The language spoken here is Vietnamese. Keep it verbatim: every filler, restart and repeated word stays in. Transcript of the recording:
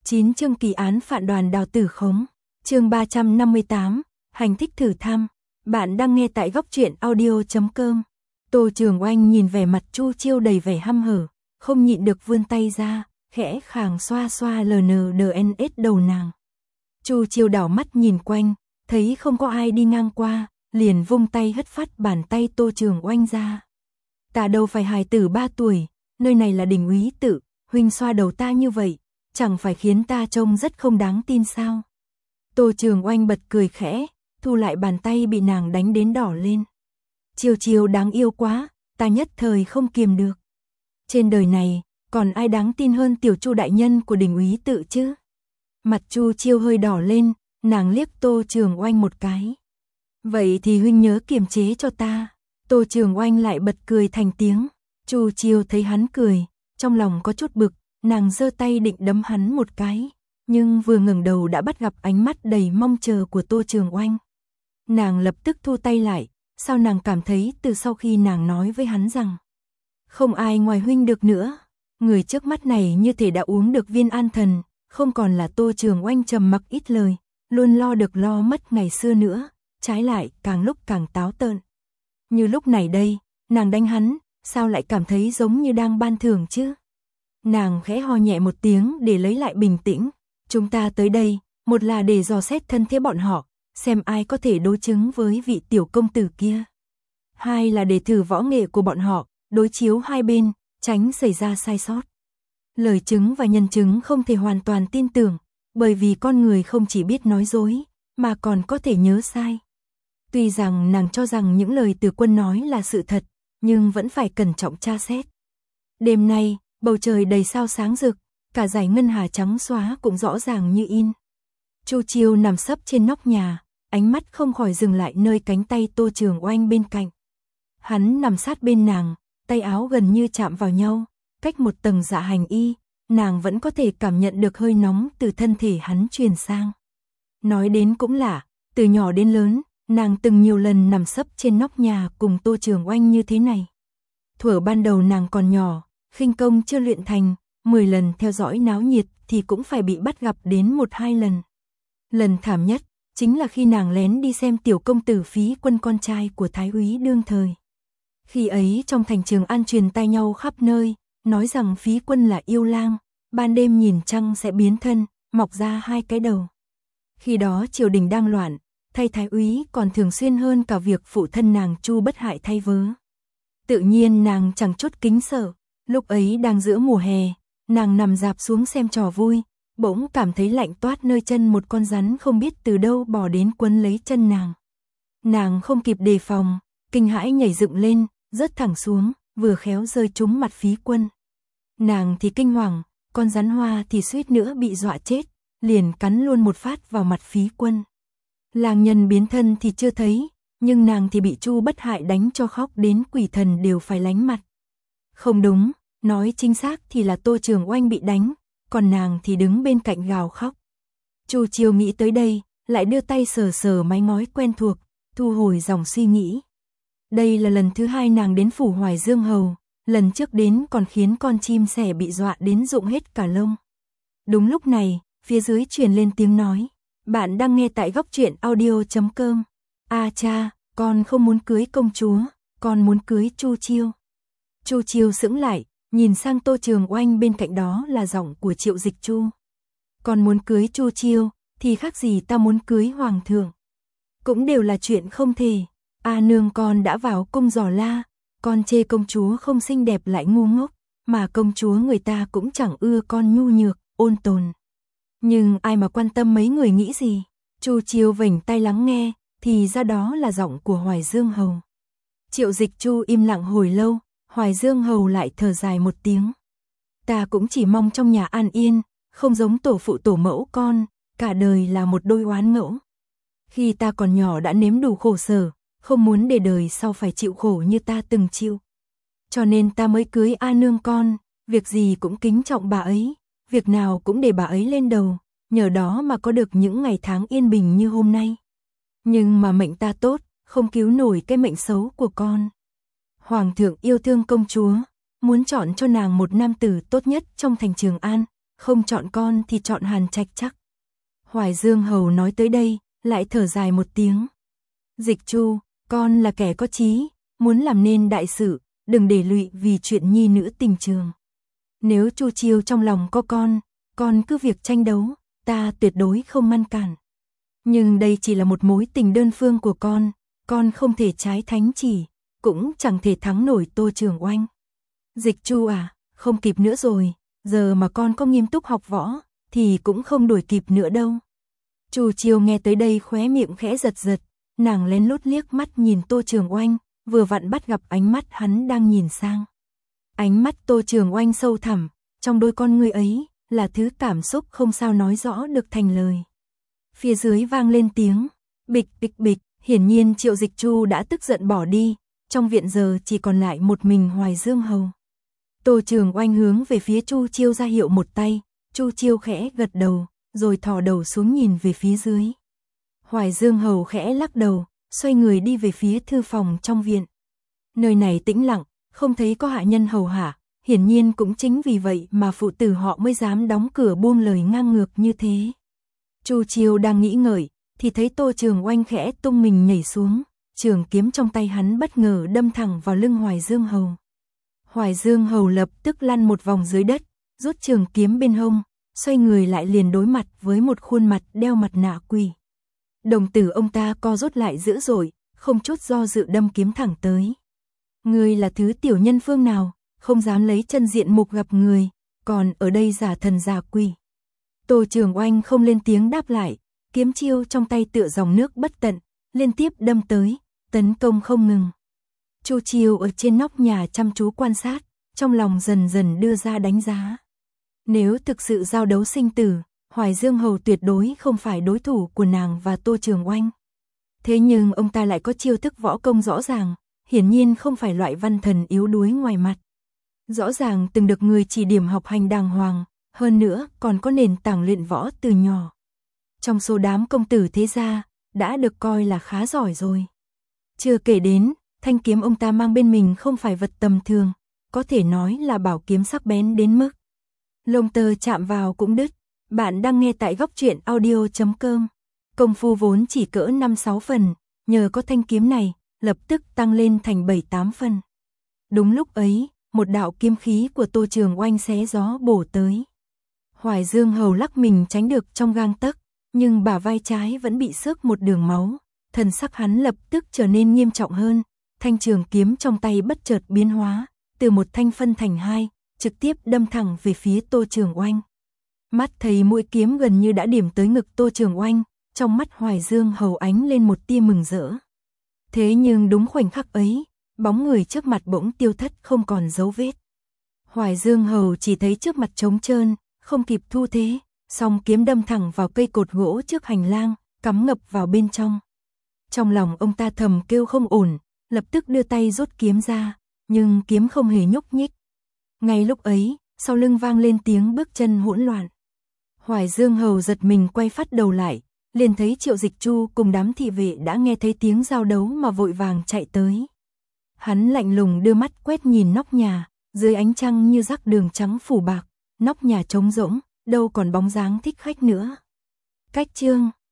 chín chương kỳ án phản đoàn Đào Tử Khống. Chương ba trăm năm mươi tám, hành thích thử thăm. Bạn đang nghe tại góc truyện audio chấm com. Tô Trường Oanh nhìn vẻ mặt Chu Chiêu đầy vẻ hăm hở, không nhịn được vươn tay ra, khẽ khàng xoa xoa lờ nờ đờ en ét đầu nàng. Chu Chiêu đảo mắt nhìn quanh, thấy không có ai đi ngang qua, liền vung tay hất phát bàn tay Tô Trường Oanh ra. Ta đâu phải hài tử ba tuổi, nơi này là đình úy tự, huynh xoa đầu ta như vậy, chẳng phải khiến ta trông rất không đáng tin sao? Tô Trường Oanh bật cười khẽ, thu lại bàn tay bị nàng đánh đến đỏ lên. Chiêu Chiêu đáng yêu quá, ta nhất thời không kiềm được. Trên đời này, còn ai đáng tin hơn tiểu Chu đại nhân của đình úy tự chứ? Mặt Chu Chiêu hơi đỏ lên, nàng liếc Tô Trường Oanh một cái. Vậy thì huynh nhớ kiềm chế cho ta. Tô Trường Oanh lại bật cười thành tiếng. Chu Chiêu thấy hắn cười, trong lòng có chút bực, nàng giơ tay định đấm hắn một cái, nhưng vừa ngẩng đầu đã bắt gặp ánh mắt đầy mong chờ của Tô Trường Oanh. Nàng lập tức thu tay lại, sao nàng cảm thấy từ sau khi nàng nói với hắn rằng không ai ngoài huynh được nữa, người trước mắt này như thể đã uống được viên an thần, không còn là Tô Trường Oanh trầm mặc ít lời, luôn lo được lo mất ngày xưa nữa, trái lại càng lúc càng táo tợn. Như lúc này đây, nàng đánh hắn, sao lại cảm thấy giống như đang ban thưởng chứ? Nàng khẽ ho nhẹ một tiếng để lấy lại bình tĩnh. Chúng ta tới đây, một là để dò xét thân thế bọn họ, xem ai có thể đối chứng với vị tiểu công tử kia. Hai là để thử võ nghệ của bọn họ, đối chiếu hai bên, tránh xảy ra sai sót. Lời chứng và nhân chứng không thể hoàn toàn tin tưởng, bởi vì con người không chỉ biết nói dối, mà còn có thể nhớ sai. Tuy rằng nàng cho rằng những lời Từ Quân nói là sự thật, nhưng vẫn phải cẩn trọng tra xét. Đêm nay, bầu trời đầy sao sáng rực, cả dải ngân hà trắng xóa cũng rõ ràng như in. Chu Chiêu nằm sấp trên nóc nhà, ánh mắt không khỏi dừng lại nơi cánh tay Tô Trường Oanh bên cạnh. Hắn nằm sát bên nàng, tay áo gần như chạm vào nhau, cách một tầng dạ hành y, nàng vẫn có thể cảm nhận được hơi nóng từ thân thể hắn truyền sang. Nói đến cũng lạ, từ nhỏ đến lớn, nàng từng nhiều lần nằm sấp trên nóc nhà cùng Tô Trường Oanh như thế này. Thuở ban đầu nàng còn nhỏ, khinh công chưa luyện thành, mười lần theo dõi náo nhiệt thì cũng phải bị bắt gặp đến một hai lần. Lần thảm nhất, chính là khi nàng lén đi xem tiểu công tử Phí Quân con trai của Thái úy đương thời. Khi ấy trong thành Trường An truyền tai nhau khắp nơi, nói rằng Phí Quân là yêu lang, ban đêm nhìn trăng sẽ biến thân, mọc ra hai cái đầu. Khi đó triều đình đang loạn, thay Thái úy còn thường xuyên hơn cả việc phụ thân nàng Chu Bất Hại thay vớ. Tự nhiên nàng chẳng chút kính sợ, lúc ấy đang giữa mùa hè, nàng nằm rạp xuống xem trò vui, bỗng cảm thấy lạnh toát nơi chân một con rắn không biết từ đâu bò đến quấn lấy chân nàng. Nàng không kịp đề phòng, kinh hãi nhảy dựng lên, rớt thẳng xuống, vừa khéo rơi trúng mặt Phí Quân. Nàng thì kinh hoàng, con rắn hoa thì suýt nữa bị dọa chết, liền cắn luôn một phát vào mặt Phí Quân. Lang nhân biến thân thì chưa thấy, nhưng nàng thì bị Chu Bất Hại đánh cho khóc đến quỷ thần đều phải lánh mặt. Không đúng, nói chính xác thì là Tô Trường Oanh bị đánh, còn nàng thì đứng bên cạnh gào khóc. Chu Chiêu nghĩ tới đây, lại đưa tay sờ sờ mái ngói quen thuộc, thu hồi dòng suy nghĩ. Đây là lần thứ hai nàng đến phủ Hoài Dương Hầu, lần trước đến còn khiến con chim sẻ bị dọa đến rụng hết cả lông. Đúng lúc này, phía dưới truyền lên tiếng nói. Bạn đang nghe tại góc truyện audio chấm com. A cha, con không muốn cưới công chúa, con muốn cưới Chu Chiêu. Chu Chiêu sững lại, nhìn sang Tô Trường Oanh bên cạnh đó là giọng của Triệu Dịch Chu. Con muốn cưới Chu Chiêu, thì khác gì ta muốn cưới hoàng thượng. Cũng đều là chuyện không thể. A nương con đã vào cung dò la, con chê công chúa không xinh đẹp lại ngu ngốc, mà công chúa người ta cũng chẳng ưa con nhu nhược, ôn tồn. Nhưng ai mà quan tâm mấy người nghĩ gì? Chu Chiêu vểnh tay lắng nghe, thì ra đó là giọng của Hoài Dương Hầu. Triệu Dịch Chu im lặng hồi lâu, Hoài Dương Hầu lại thở dài một tiếng. Ta cũng chỉ mong trong nhà an yên, không giống tổ phụ tổ mẫu con, cả đời là một đôi oán ngẫu. Khi ta còn nhỏ đã nếm đủ khổ sở, không muốn để đời sau phải chịu khổ như ta từng chịu. Cho nên ta mới cưới A nương con, việc gì cũng kính trọng bà ấy, việc nào cũng để bà ấy lên đầu, nhờ đó mà có được những ngày tháng yên bình như hôm nay. Nhưng mà mệnh ta tốt, không cứu nổi cái mệnh xấu của con. Hoàng thượng yêu thương công chúa, muốn chọn cho nàng một nam tử tốt nhất trong thành Trường An, không chọn con thì chọn Hàn Trạch chắc. Hoài Dương Hầu nói tới đây, lại thở dài một tiếng. Dịch Chu, con là kẻ có chí, muốn làm nên đại sự, đừng để lụy vì chuyện nhi nữ tình trường. Nếu Chu Chiêu trong lòng có con, con cứ việc tranh đấu, ta tuyệt đối không ngăn cản. Nhưng đây chỉ là một mối tình đơn phương của con, con không thể trái thánh chỉ, cũng chẳng thể thắng nổi Tô Trường Oanh. Dịch Chu à, không kịp nữa rồi, giờ mà con có nghiêm túc học võ, thì cũng không đuổi kịp nữa đâu. Chu Chiêu nghe tới đây khóe miệng khẽ giật giật, nàng lén lút liếc mắt nhìn Tô Trường Oanh, vừa vặn bắt gặp ánh mắt hắn đang nhìn sang. Ánh mắt Tô Trường Oanh sâu thẳm, trong đôi con ngươi ấy, là thứ cảm xúc không sao nói rõ được thành lời. Phía dưới vang lên tiếng, bịch bịch bịch, hiển nhiên Triệu Dịch Chu đã tức giận bỏ đi, trong viện giờ chỉ còn lại một mình Hoài Dương Hầu. Tô Trường Oanh hướng về phía Chu Chiêu ra hiệu một tay, Chu Chiêu khẽ gật đầu, rồi thò đầu xuống nhìn về phía dưới. Hoài Dương Hầu khẽ lắc đầu, xoay người đi về phía thư phòng trong viện. Nơi này tĩnh lặng, không thấy có hạ nhân hầu hạ, hiển nhiên cũng chính vì vậy mà phụ tử họ mới dám đóng cửa buông lời ngang ngược như thế. Chu Chiêu đang nghĩ ngợi, thì thấy Tô Trường Oanh khẽ tung mình nhảy xuống, trường kiếm trong tay hắn bất ngờ đâm thẳng vào lưng Hoài Dương Hầu. Hoài Dương Hầu lập tức lăn một vòng dưới đất, rút trường kiếm bên hông, xoay người lại liền đối mặt với một khuôn mặt đeo mặt nạ quỷ. Đồng tử ông ta co rút lại dữ dội, không chút do dự đâm kiếm thẳng tới. Ngươi là thứ tiểu nhân phương nào, không dám lấy chân diện mục gặp người, còn ở đây giả thần giả quỷ. Tô Trường Oanh không lên tiếng đáp lại, kiếm chiêu trong tay tựa dòng nước bất tận, liên tiếp đâm tới, tấn công không ngừng. Chu Chiêu ở trên nóc nhà chăm chú quan sát, trong lòng dần dần đưa ra đánh giá. Nếu thực sự giao đấu sinh tử, Hoài Dương Hầu tuyệt đối không phải đối thủ của nàng và Tô Trường Oanh. Thế nhưng ông ta lại có chiêu thức võ công rõ ràng, hiển nhiên không phải loại văn thần yếu đuối ngoài mặt. Rõ ràng từng được người chỉ điểm học hành đàng hoàng, hơn nữa còn có nền tảng luyện võ từ nhỏ. Trong số đám công tử thế gia, đã được coi là khá giỏi rồi. Chưa kể đến, thanh kiếm ông ta mang bên mình không phải vật tầm thường, có thể nói là bảo kiếm sắc bén đến mức lông tơ chạm vào cũng đứt. Bạn đang nghe tại góc truyện audio chấm com. Công phu vốn chỉ cỡ năm sáu phần, nhờ có thanh kiếm này, lập tức tăng lên thành bảy tám phần. Đúng lúc ấy, một đạo kiếm khí của Tô Trường Oanh xé gió bổ tới. Hoài Dương Hầu lắc mình tránh được trong gang tấc, nhưng bả vai trái vẫn bị xước một đường máu, thần sắc hắn lập tức trở nên nghiêm trọng hơn, thanh trường kiếm trong tay bất chợt biến hóa, từ một thanh phân thành hai, trực tiếp đâm thẳng về phía Tô Trường Oanh. Mắt thấy mũi kiếm gần như đã điểm tới ngực Tô Trường Oanh, trong mắt Hoài Dương Hầu ánh lên một tia mừng rỡ. Thế nhưng đúng khoảnh khắc ấy, bóng người trước mặt bỗng tiêu thất không còn dấu vết. Hoài Dương Hầu chỉ thấy trước mặt trống trơn, không kịp thu thế, song kiếm đâm thẳng vào cây cột gỗ trước hành lang, cắm ngập vào bên trong. Trong lòng ông ta thầm kêu không ổn, lập tức đưa tay rút kiếm ra, nhưng kiếm không hề nhúc nhích. Ngay lúc ấy, sau lưng vang lên tiếng bước chân hỗn loạn. Hoài Dương Hầu giật mình quay phát đầu lại, liền thấy Triệu Dịch Chu cùng đám thị vệ đã nghe thấy tiếng giao đấu mà vội vàng chạy tới. Hắn lạnh lùng đưa mắt quét nhìn nóc nhà, dưới ánh trăng như rắc đường trắng phủ bạc, nóc nhà trống rỗng, đâu còn bóng dáng thích khách nữa. Cách chương